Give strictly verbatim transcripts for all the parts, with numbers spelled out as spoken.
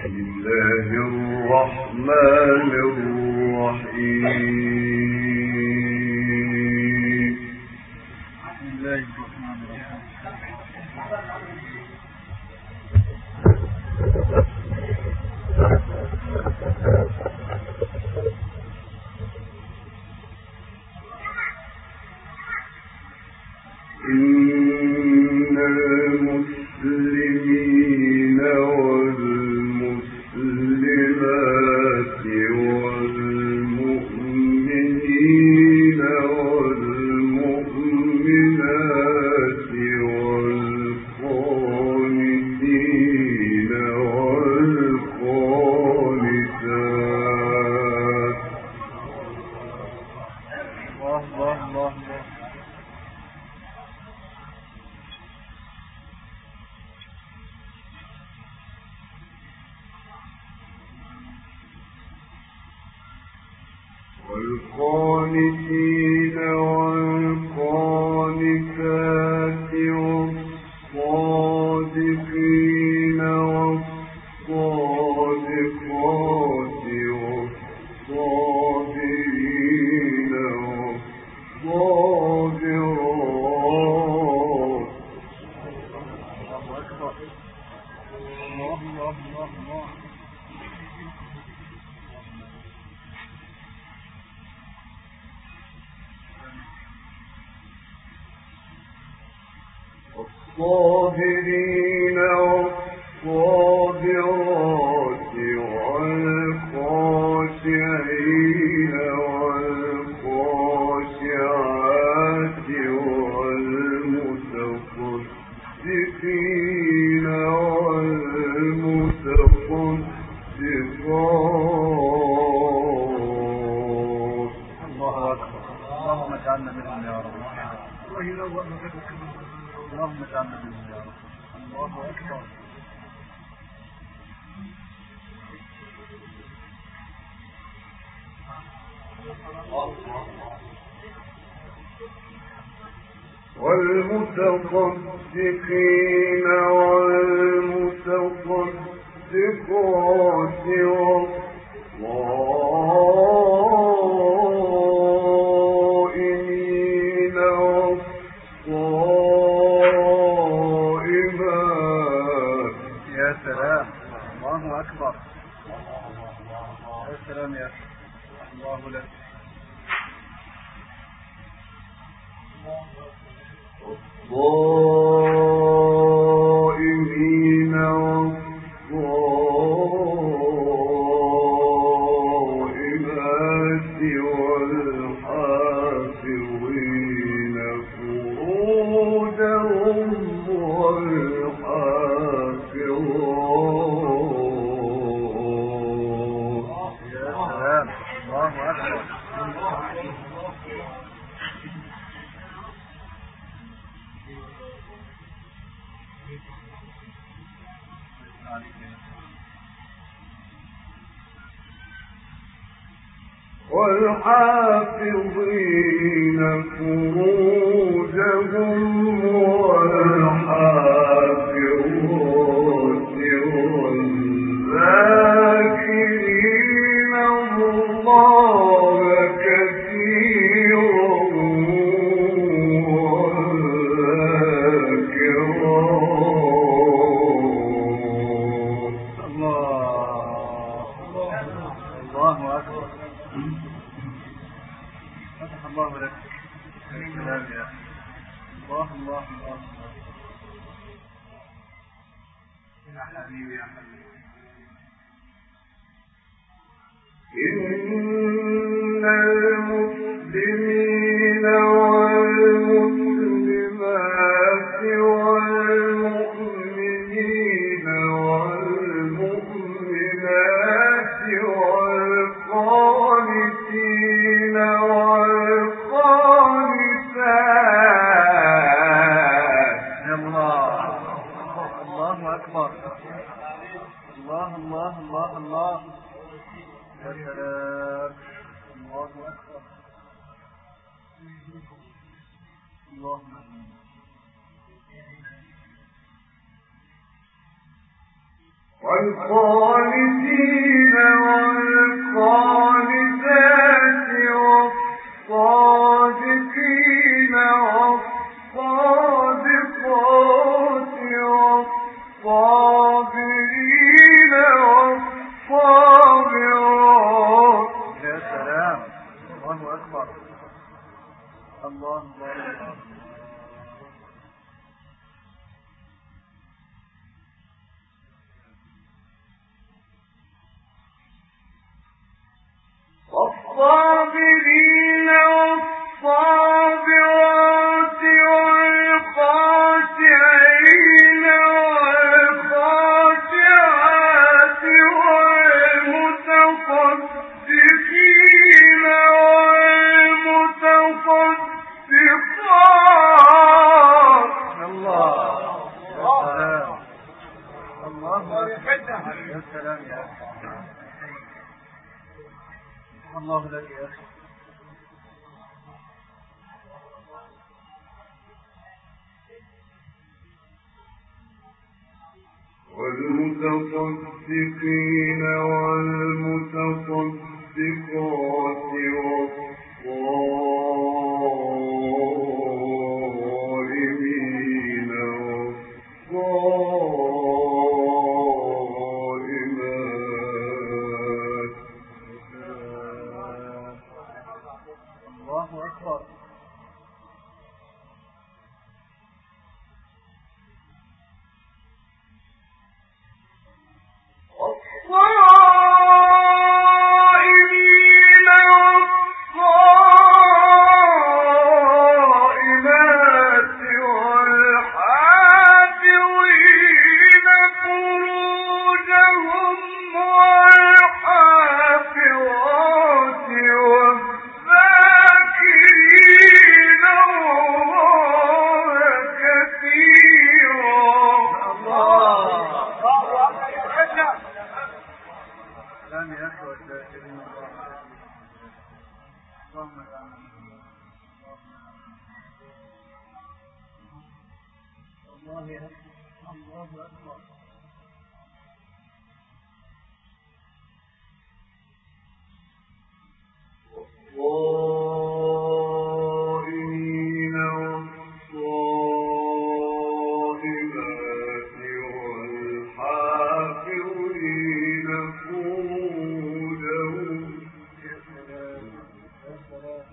الله الرحمن الرحيم. إن المسلمين والمسلمات والمؤمنين والمؤمنات والقانتين والقانتات الله الله الله والقانتين والقانتات والصادقين والصادقات والصابرين والصابرات. الله الله الله الله. الصابرين والصابرات والخاشعين والخاشعات والمتصدقين والمتصدقات. الله أكبر. اللهم اجعلنا منهم يا رب. اللهم اجعلنا منهم يا رب. الله أكبر. والمتصدقين والمتصدقات والصائمين والصائمات. يا سلام. الله أكبر. يا سلام يا الله لك. الصائمين والصائمات والحافظين فروجهم والحافظات. يا سلام. الله أكبر. والحافظين فروجهم والحافظات والذاكرين الله كثيرا والذاكرات. الله الله أكبر. فتح الله لك. السلام يا الله الله الله. يا حبيبي يا حبيبي. إن المسلمين والمسلمات والمؤمنين والمؤمنات والقانتين والقانتات. الله الله أكبر. الله الله الله الله. يا سلام. الله أكبر. اللهم والقانتين والقانتات والصادقين والصادقات والصابرين والصابرات. يا سلام، الله أكبر، الله أكبر. والصابرين والصابرات والخاشعين والخاشعات والمتصدقين والمتصدقات. الله، يا سلام، الله أكبر، يا سلام يا أخي، الله لك يا أخي. والمتصدقين والمتصدقات والصائمين والصائمات. الله أكبر. والصائمين والصائمات والحافظين فروجهم والحافظات والذاكرين الله كثيرا. سلام يا أخي، والذاكرين الله اللهم اجعلنا الله يا أخي، الله أكبر. والصائمين والصائمات والحافظين فروجهم. يا سلام، يا سلام.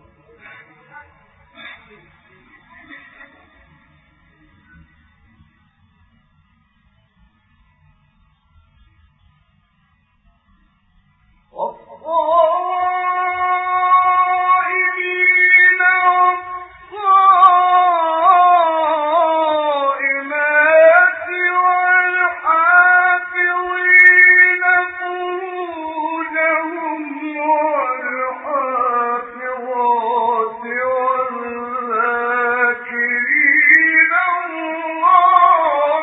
والصائمين والصائمات والحافظين فروجهم والحافظات والذاكرين الله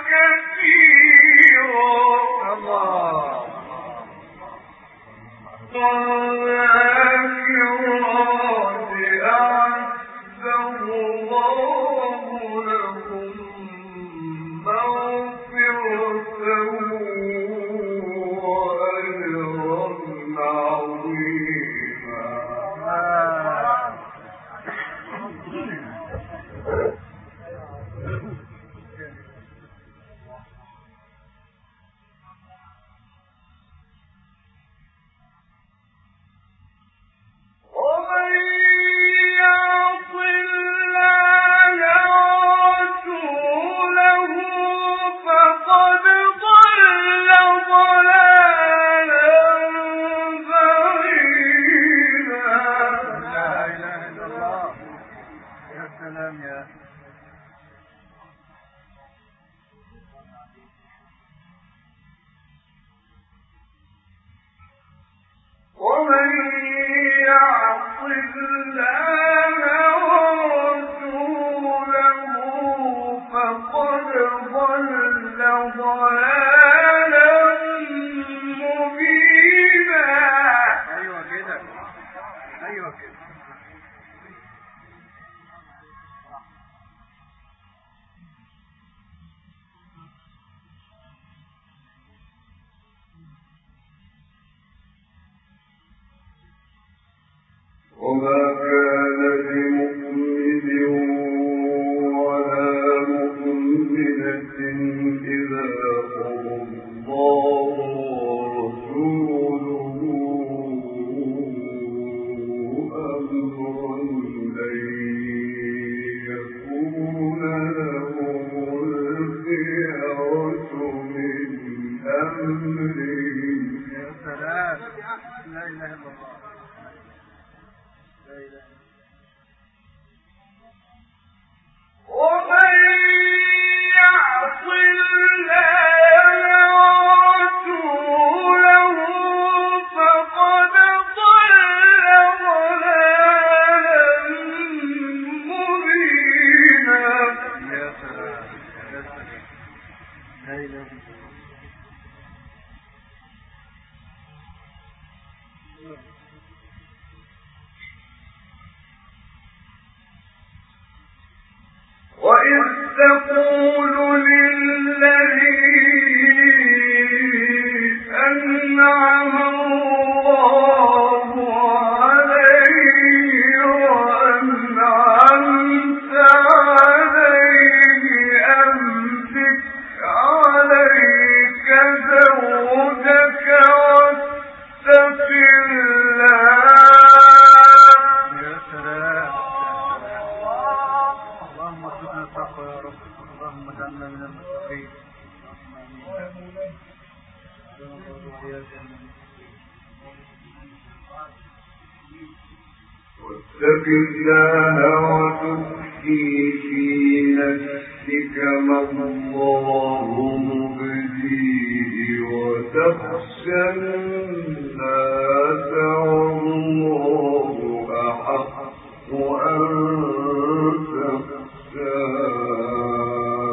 كثيرا. الله، والذاكرات أعد الله لهم مغفرة وأجرا عظيما. ومن يعص الله ورسوله فقد ضل ضلالا بعيدا. لا إله إلا الله، يا سلام يا أخي. ومن يعص الله ورسوله فقد ضل ضلالا مبينا. أيوة كده، أيوة كده. يا سلام لا إله إلا الله لا إله ومن يعص الله ورسوله فقد ضل ضلالا مبينا. يا سلام يا سلام لا إله إلا الله. وإذ تقول للذي أنعم الله عليه وأنعمت عليه أمسك عليك زوجك واتق الله. يا سلام اللهم ارزقنا التقوى يا رب اللهم اجعلنا من المتقين. واتق الله وتخفي في نفسك ما الله مبديه وتخشى الناس والله أحق أن تخشاه.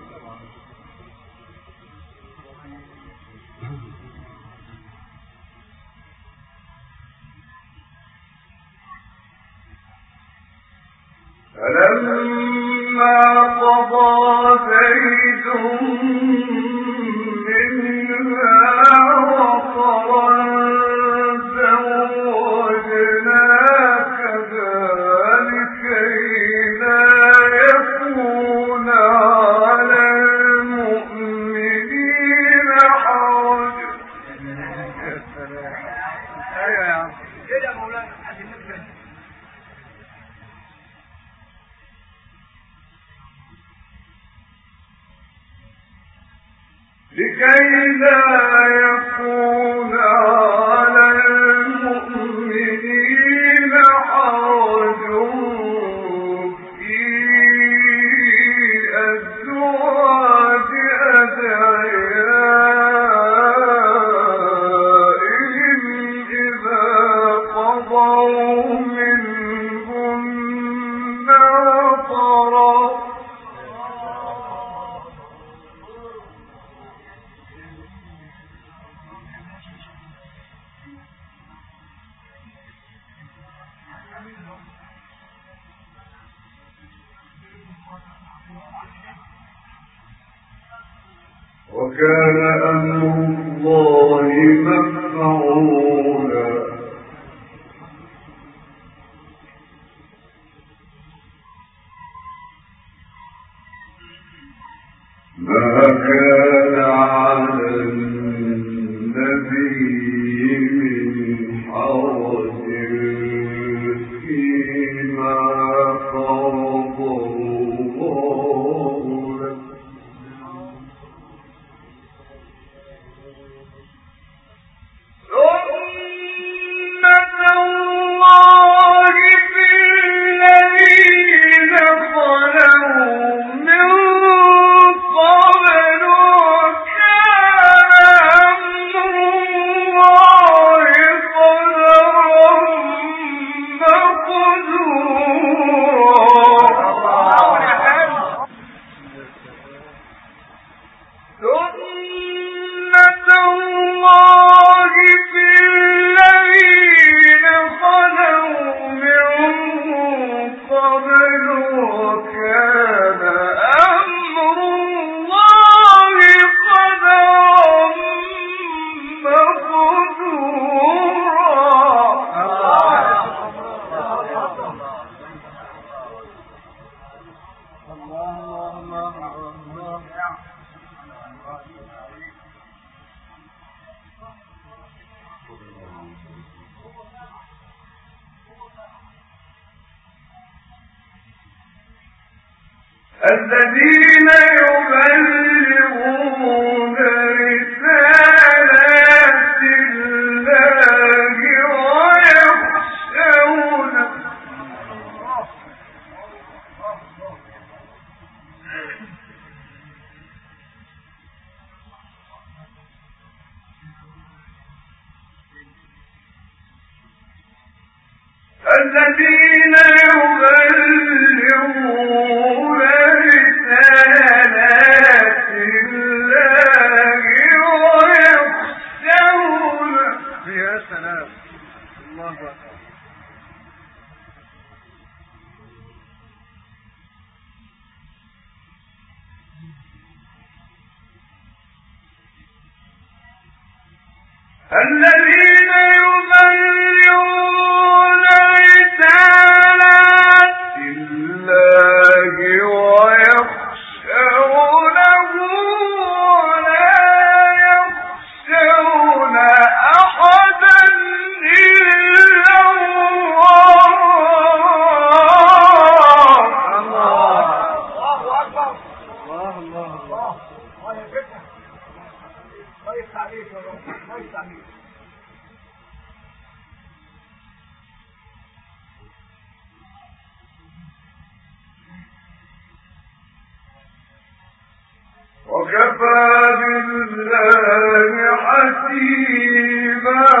فلما قضى زيد منها وطرا زوجناك لكي لا يكون على المؤمنين حرج. يا سلام ايوه يا عم كده يا مولانا لكي لا يكون على المؤمنين حرج في أزواج أدعيائهم إذا قضوا منهن وطرا. وكان أمر الله مفعولا. ما كان على النبي من حرج فيما فرض الله له. سنة الله في الذين خلوا من قبل وكان أمر الله قدرا مقدورا. سنة الله في الذين خلوا من قبل وكان أمر الله قدرا الذين يبلغون رسالات الذين يبلغون رسالات الله ويخشون. يا سلام، الله أكبر. الذين يبلغون رسالات الله ويخشونه ولا يخشون أحدا إلا الله. الله أكبر. الله الله الله. كويس عليك يا رب، كويس عليك. وكفى بالله حسيبا.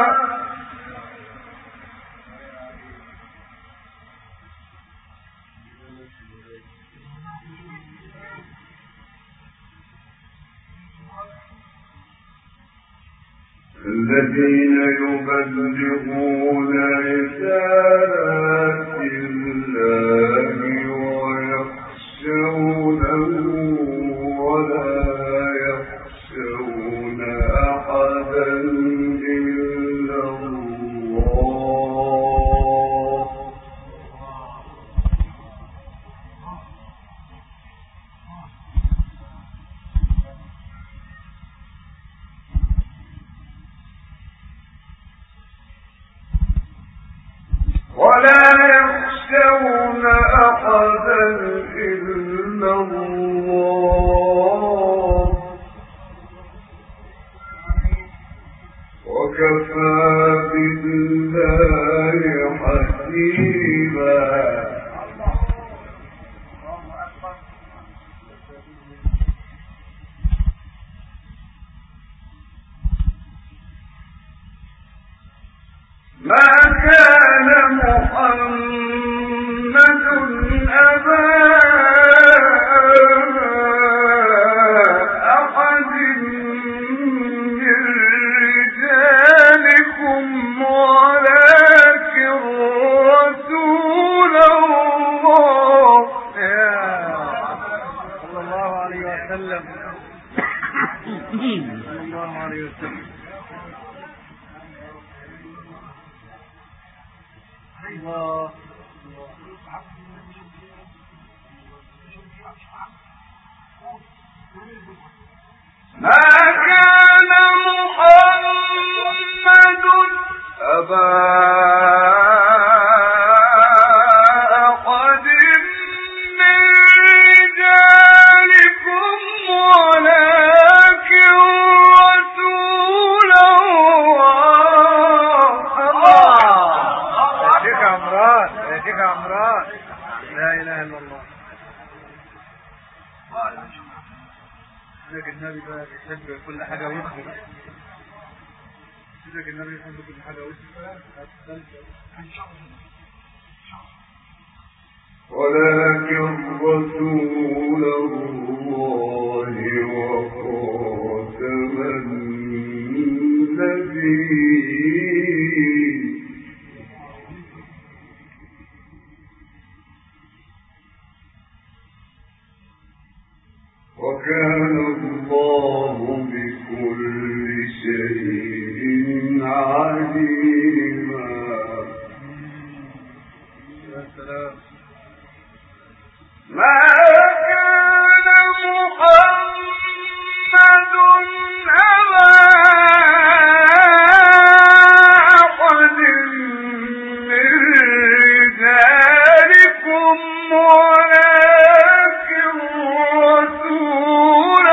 الذين يبلغون رسالات الله ويخشونه ولا يخشون أحدا إلا الله. ولا يخشون أحدا إلا الله وكفى بالله حسيبا. ما كان محمد أبا أحد من رجالكم ولكن رسول الله صلى الله عليه وسلم. صلى الله عليه وسلم. الله. ما كان محمد أبا أحد من رجالكم ولكن رسول الله. يا شيخ عمران، يا شيخ عمران، لا إله إلا الله. لكن النبي بقى بيحب كل حاجة ويخبر. لكن النبي يحب كل حاجة ويخبر. ولكن رسول الله وخاتم النبيين. وكان الله بكل شيء عليما. يا سلام. ما كان محمد أبا أحد من رجالكم ولكن رسول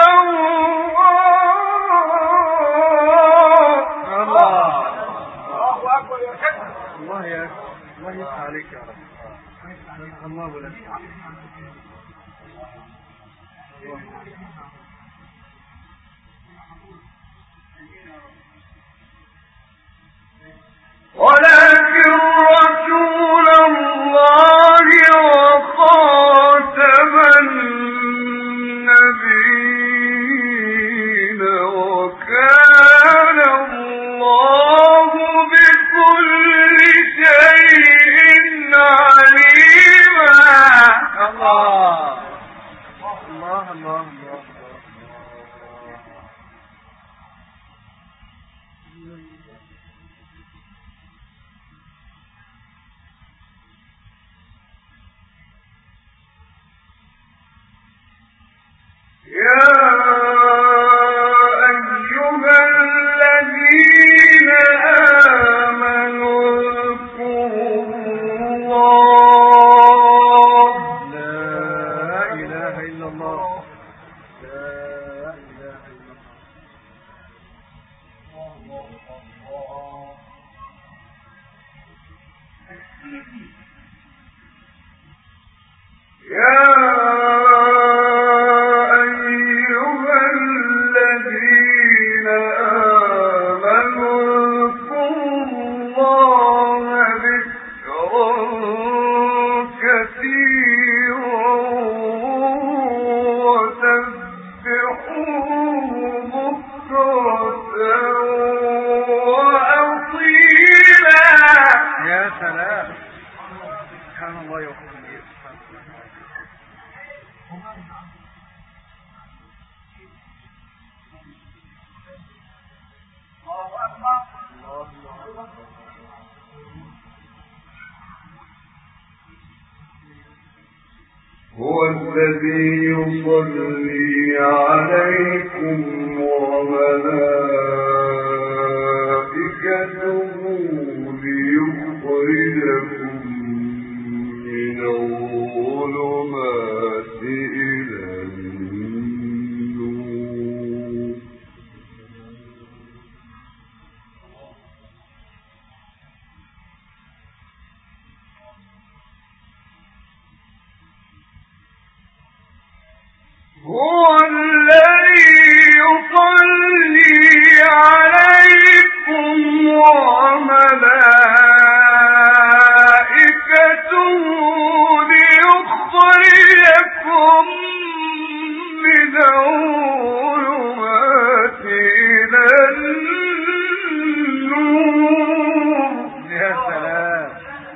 الله. الله. الله أكبر يا شيخ. الله يا الله يسعى عليك يا رب. الله ولا ولكن رسول هو الذي يصلي عليكم وملائكته ليخرجكم من الظلمات إلى النور. هو الذي يصلي عليكم وملائكته ليخرجكم من الظلمات إلى النور. يا سلام.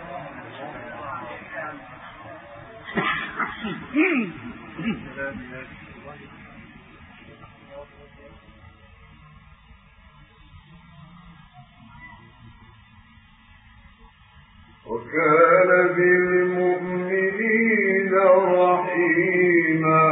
وكان بالمؤمنين رحيما.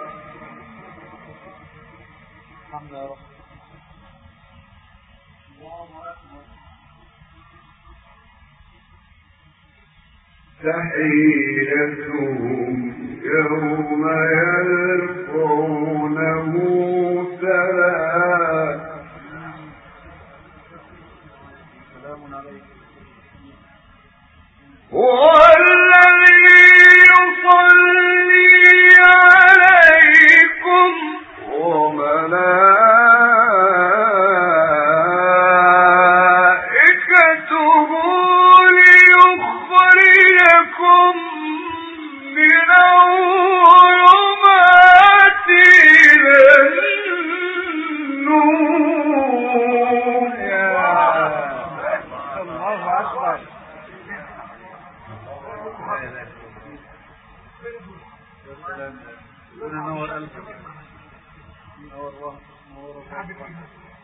تحيتهم يوم يلقونه سلام. سلام عليكم. هو الذي يصلي عليكم وملائكته ليخرجكم من الظلمات إلى النور. الله أكبر. نور قلبك. نور روحك.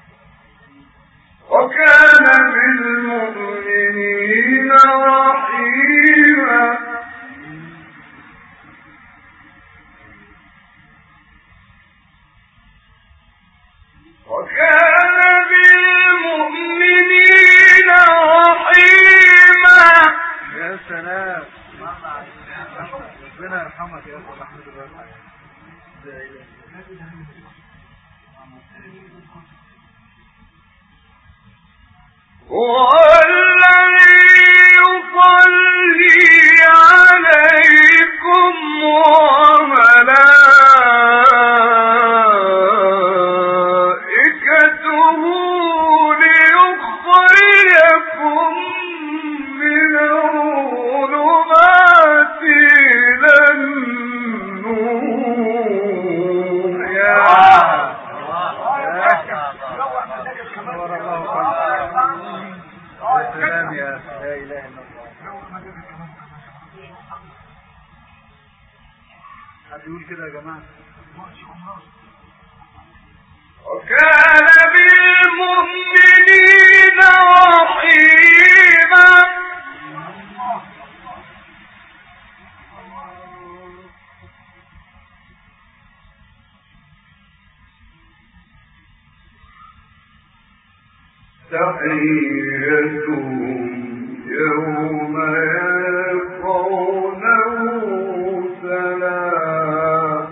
وكان بالمؤمنين رحيما. وكان بالمؤمنين رحيما. يا سلام. ربنا يرحمك يا أخي أحمد الرحمن. هو الذي يصلي عليكم وملائكته ليخرجكم من الظلمات إلى النور. يا نور الله قلبك. يا سلام يا لا إله إلا الله. حد يقول كده يا جماعة. وكان بالمؤمنين تحيتهم يوم يلقونه سلام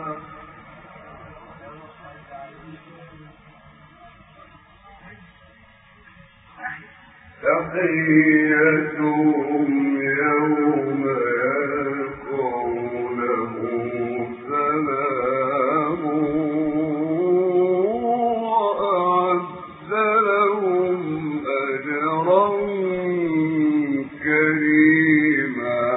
تحيتهم يوم يلقونه سلام وأعد لهم أجرا كريما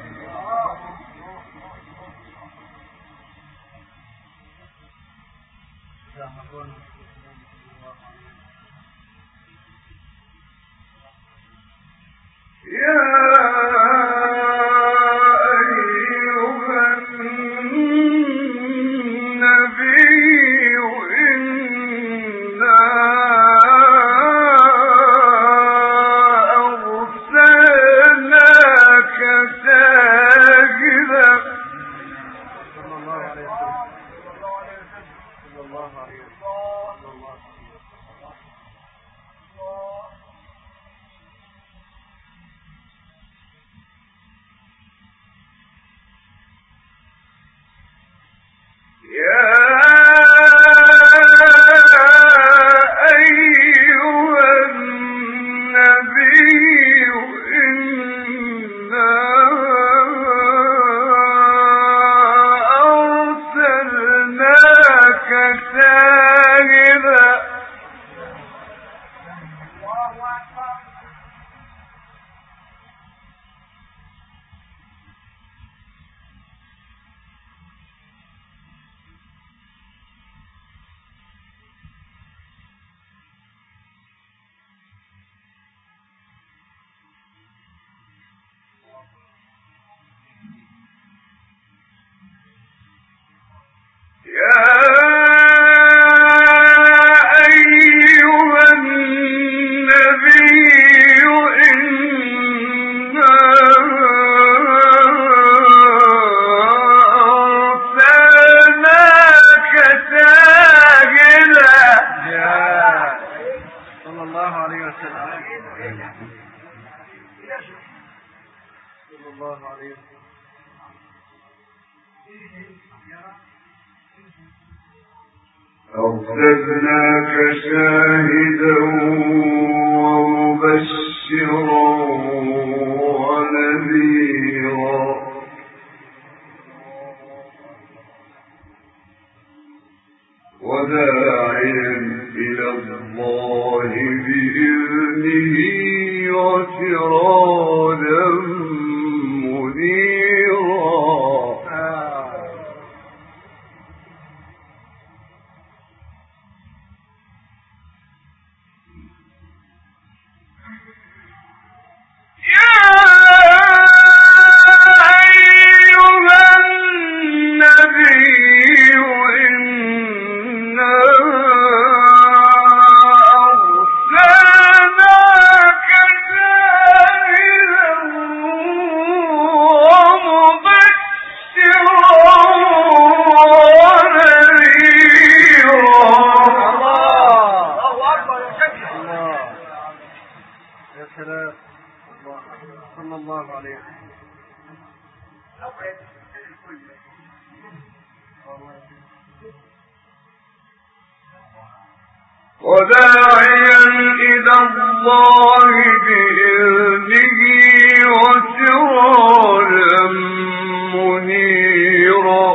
يا أيها النبي إنا أرسلناك شاهدا صلى الله عليه وسلم يا أيها النبي إنا أرسلناك شاهدا يا أيها النبي إنا أرسلناك شاهدا صلى الله عليه وسلم صلى الله عليه وسلم أرسلناك شاهدا ومبشرا ونذيرا وداعيا إلى الله بإذنه وسراجا منيرا صلى الله عليه وسلم وداعيا إلى الله بإذنه وسراجا منيرا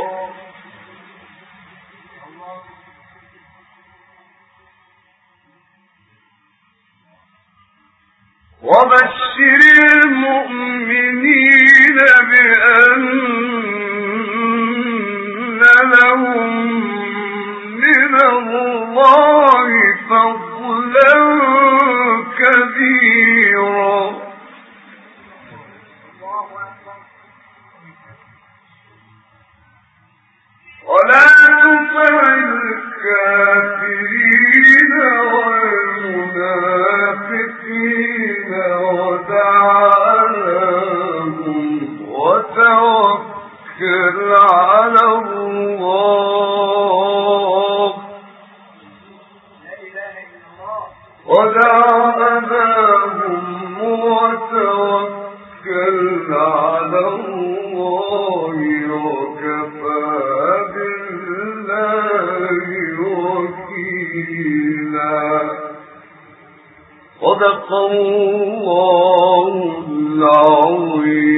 وبشر المؤمنين بأن لهم من الله فضلا كبيرا ولا تطع الكافرين والمنافقين ودع عنهم وتوكل على الله ودع أباهم وتوكل على الله وكفى بالله وكيلا. صدق الله العظيم.